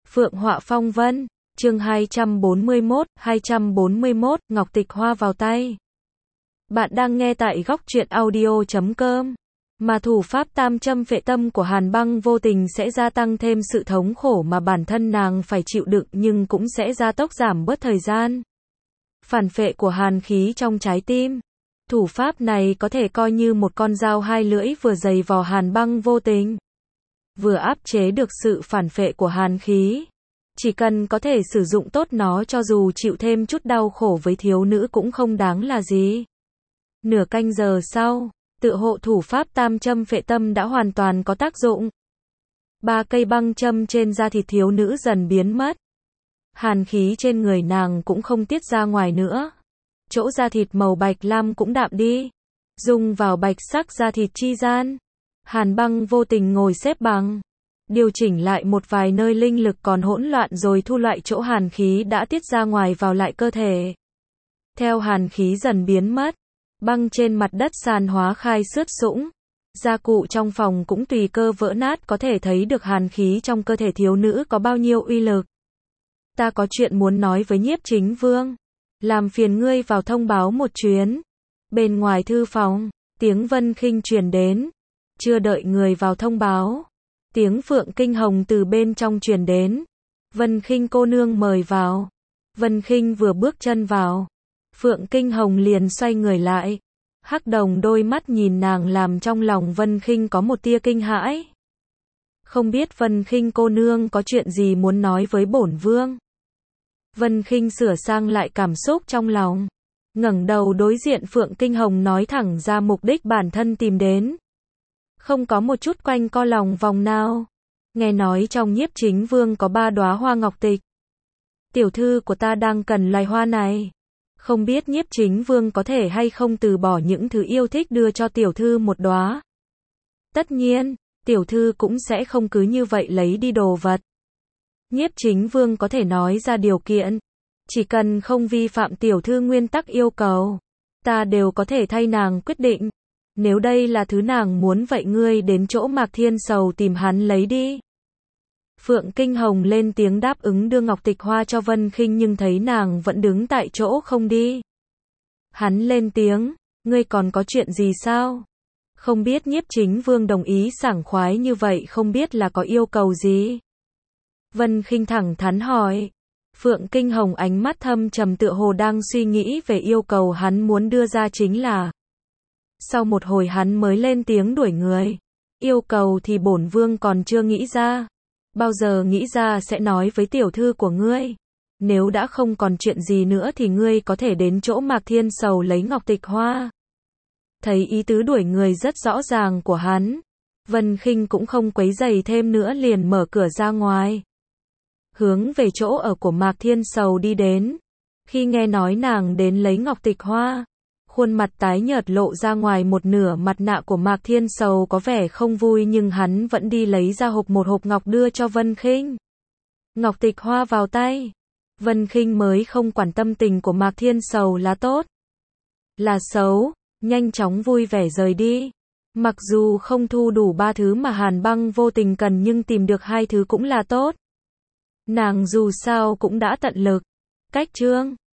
Phượng họa phong vân, chương 241, Ngọc Tịch Hoa vào tay. Bạn đang nghe tại góc truyện audio.com. Mà thủ pháp tam châm phệ tâm của Hàn Băng vô tình sẽ gia tăng thêm sự thống khổ mà bản thân nàng phải chịu đựng, nhưng cũng sẽ gia tốc giảm bớt thời gian phản phệ của hàn khí trong trái tim. Thủ pháp này có thể coi như một con dao hai lưỡi, vừa dày vò Hàn Băng vô tình, vừa áp chế được sự phản phệ của hàn khí. Chỉ cần có thể sử dụng tốt nó, cho dù chịu thêm chút đau khổ với thiếu nữ cũng không đáng là gì. Nửa canh giờ sau, tự hộ thủ pháp tam châm phệ tâm đã hoàn toàn có tác dụng. 3 cây băng châm trên da thịt thiếu nữ dần biến mất. Hàn khí trên người nàng cũng không tiết ra ngoài nữa. Chỗ da thịt màu bạch lam cũng đạm đi, dung vào bạch sắc da thịt chi gian. Hàn Băng vô tình ngồi xếp bằng, điều chỉnh lại một vài nơi linh lực còn hỗn loạn, rồi thu lại chỗ hàn khí đã tiết ra ngoài vào lại cơ thể. Theo hàn khí dần biến mất, băng trên mặt đất sàn hóa khai xước sũng. Gia cụ trong phòng cũng tùy cơ vỡ nát, có thể thấy được hàn khí trong cơ thể thiếu nữ có bao nhiêu uy lực. Ta có chuyện muốn nói với Nhiếp Chính Vương. Làm phiền ngươi vào thông báo một chuyến. Bên ngoài thư phòng, tiếng Vân Khinh truyền đến. Chưa đợi người vào thông báo, tiếng Phượng Kinh Hồng từ bên trong truyền đến. Vân Khinh cô nương mời vào. Vân Khinh vừa bước chân vào, Phượng Kinh Hồng liền xoay người lại. Hắc đồng đôi mắt nhìn nàng làm trong lòng Vân Khinh có một tia kinh hãi. Không biết Vân Khinh cô nương có chuyện gì muốn nói với bổn vương. Vân Khinh sửa sang lại cảm xúc trong lòng, ngẩng đầu đối diện Phượng Kinh Hồng nói thẳng ra mục đích bản thân tìm đến. Không có một chút quanh co lòng vòng nào. Nghe nói trong Nhiếp Chính Vương có 3 đóa hoa ngọc tịch. Tiểu thư của ta đang cần loài hoa này. Không biết Nhiếp Chính Vương có thể hay không từ bỏ những thứ yêu thích đưa cho tiểu thư một đóa. Tất nhiên, tiểu thư cũng sẽ không cứ như vậy lấy đi đồ vật. Nhiếp Chính Vương có thể nói ra điều kiện. Chỉ cần không vi phạm tiểu thư nguyên tắc yêu cầu, ta đều có thể thay nàng quyết định. Nếu đây là thứ nàng muốn, vậy ngươi đến chỗ Mạc Thiên Sầu tìm hắn lấy đi. Phượng Kinh Hồng lên tiếng đáp ứng đưa ngọc tịch hoa cho Vân Khinh, nhưng thấy nàng vẫn đứng tại chỗ không đi. Hắn lên tiếng, ngươi còn có chuyện gì sao? Không biết Nhiếp Chính Vương đồng ý sảng khoái như vậy, không biết là có yêu cầu gì? Vân Khinh thẳng thắn hỏi. Phượng Kinh Hồng ánh mắt thâm trầm, tựa hồ đang suy nghĩ về yêu cầu hắn muốn đưa ra chính là. Sau một hồi hắn mới lên tiếng đuổi người. Yêu cầu thì bổn vương còn chưa nghĩ ra. Bao giờ nghĩ ra sẽ nói với tiểu thư của ngươi. Nếu đã không còn chuyện gì nữa thì ngươi có thể đến chỗ Mạc Thiên Sầu lấy ngọc tịch hoa. Thấy ý tứ đuổi người rất rõ ràng của hắn, Vân Khinh cũng không quấy rầy thêm nữa, liền mở cửa ra ngoài, hướng về chỗ ở của Mạc Thiên Sầu đi đến. Khi nghe nói nàng đến lấy ngọc tịch hoa, khuôn mặt tái nhợt lộ ra ngoài một nửa mặt nạ của Mạc Thiên Sầu có vẻ không vui, nhưng hắn vẫn đi lấy ra một hộp ngọc đưa cho Vân Khinh. Ngọc tịch hoa vào tay, Vân Khinh mới không quản tâm tình của Mạc Thiên Sầu là tốt, là xấu, nhanh chóng vui vẻ rời đi. Mặc dù không thu đủ 3 thứ mà Hàn Băng vô tình cần, nhưng tìm được 2 thứ cũng là tốt. Nàng dù sao cũng đã tận lực. Cách chương